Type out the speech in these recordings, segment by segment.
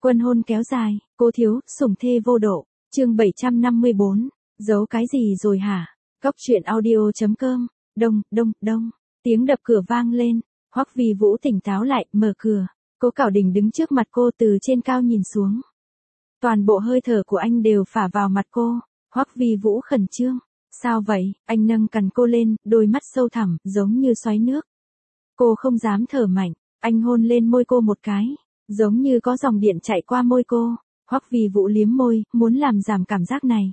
Quân hôn kéo dài, cô thiếu, sủng thê vô độ. Chương 754. Giấu cái gì rồi hả? Góc truyện audio.com. Đông, đông, đông. Tiếng đập cửa vang lên. Hoắc Vi Vũ tỉnh táo lại, mở cửa. Cố Cảo Đình đứng trước mặt cô từ trên cao nhìn xuống. Toàn bộ hơi thở của anh đều phả vào mặt cô. Hoắc Vi Vũ khẩn trương. Sao vậy? Anh nâng cằm cô lên, đôi mắt sâu thẳm, giống như xoáy nước. Cô không dám thở mạnh. Anh hôn lên môi cô một cái. Giống như có dòng điện chạy qua môi cô. Hoắc Vi Vũ liếm môi, muốn làm giảm cảm giác này.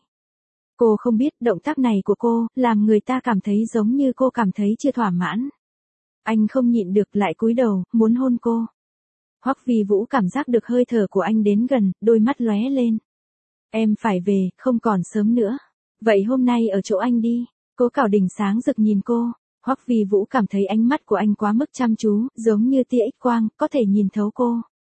Cô không biết động tác này của cô, làm người ta cảm thấy giống như cô cảm thấy chưa thỏa mãn. Anh không nhịn được lại cúi đầu, muốn hôn cô. Hoắc Vi Vũ cảm giác được hơi thở của anh đến gần, đôi mắt lóe lên. Em phải về, không còn sớm nữa. Vậy hôm nay ở chỗ anh đi. Cố Cảo Đình sáng rực nhìn cô. Hoắc Vi Vũ cảm thấy ánh mắt của anh quá mức chăm chú, giống như tia X quang, có thể nhìn thấu cô.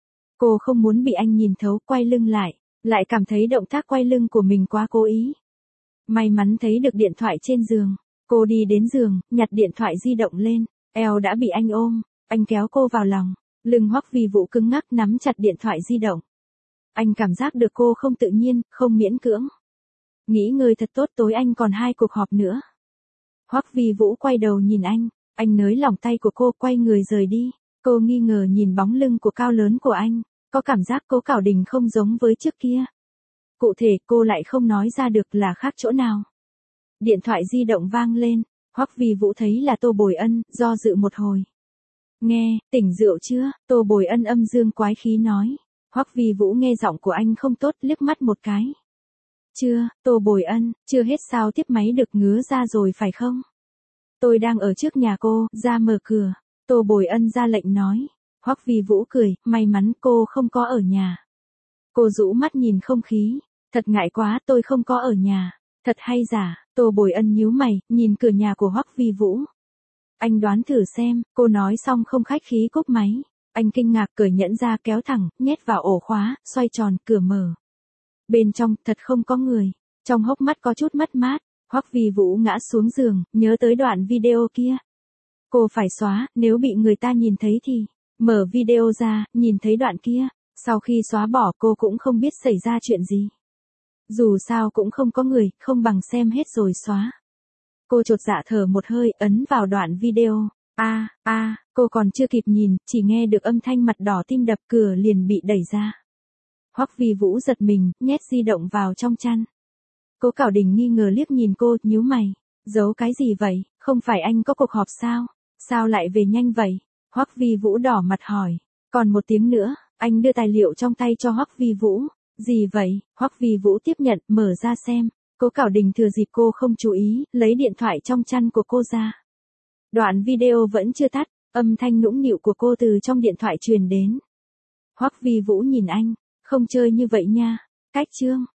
Cô không muốn bị anh nhìn thấu, quay lưng lại cảm thấy động tác quay lưng của mình quá cố ý. May mắn thấy được điện thoại trên giường, cô đi đến giường, nhặt điện thoại di động lên, eo đã bị anh ôm, anh kéo cô vào lòng, lưng Hoắc Vi Vũ cứng ngắc nắm chặt điện thoại di động. Anh cảm giác được cô không tự nhiên, không miễn cưỡng. Nghỉ ngơi thật tốt, tối anh còn 2 cuộc họp nữa. Hoắc Vi Vũ quay đầu nhìn anh nới lỏng tay của cô, quay người rời đi. Cô nghi ngờ nhìn bóng lưng của cao lớn của anh, có cảm giác Cố Cảo Đình không giống với trước kia. Cụ thể cô lại không nói ra được là khác chỗ nào. Điện thoại di động vang lên, Hoắc Vi Vũ thấy là Tô Bồi Ân, do dự một hồi. Nghe, tỉnh rượu chưa? Tô Bồi Ân âm dương quái khí nói. Hoắc Vi Vũ nghe giọng của anh không tốt, liếc mắt một cái. Chưa, Tô Bồi Ân, chưa hết sao tiếp máy được, ngứa ra rồi phải không? Tôi đang ở trước nhà cô, ra mở cửa. Tô Bồi Ân ra lệnh nói. Hoắc Vi Vũ cười, may mắn cô không có ở nhà. Cô rũ mắt nhìn không khí. Thật ngại quá, tôi không có ở nhà. Thật hay giả? Tô Bồi Ân nhíu mày, nhìn cửa nhà của Hoắc Vi Vũ. Anh đoán thử xem, cô nói xong không khách khí cúp máy. Anh kinh ngạc cởi nhẫn ra, kéo thẳng, nhét vào ổ khóa, xoay tròn, cửa mở. Bên trong, thật không có người. Trong hốc mắt có chút mất mát, Hoắc Vi Vũ ngã xuống giường, nhớ tới đoạn video kia. Cô phải xóa, nếu bị người ta nhìn thấy thì... Mở video ra, nhìn thấy đoạn kia. Sau khi xóa bỏ cô cũng không biết xảy ra chuyện gì. Dù sao cũng không có người, không bằng xem hết rồi xóa. Cô chột dạ thở một hơi, ấn vào đoạn video. Cô còn chưa kịp nhìn, chỉ nghe được âm thanh mặt đỏ tim đập, cửa liền bị đẩy ra. Hoắc Vi Vũ giật mình, nhét di động vào trong chăn. Cố Cảo Đình nghi ngờ liếc nhìn cô, nhíu mày. Giấu cái gì vậy, không phải anh có cuộc họp sao? Sao lại về nhanh vậy? Hoắc Vi Vũ đỏ mặt hỏi. Còn 1 tiếng nữa, anh đưa tài liệu trong tay cho Hoắc Vi Vũ. Gì vậy? Hoắc Vi Vũ tiếp nhận, mở ra xem. Cố Cảo Đình thừa dịp cô không chú ý, lấy điện thoại trong chăn của cô ra. Đoạn video vẫn chưa tắt, âm thanh nũng nịu của cô từ trong điện thoại truyền đến. Hoắc Vi Vũ nhìn anh, không chơi như vậy nha. Cách chương.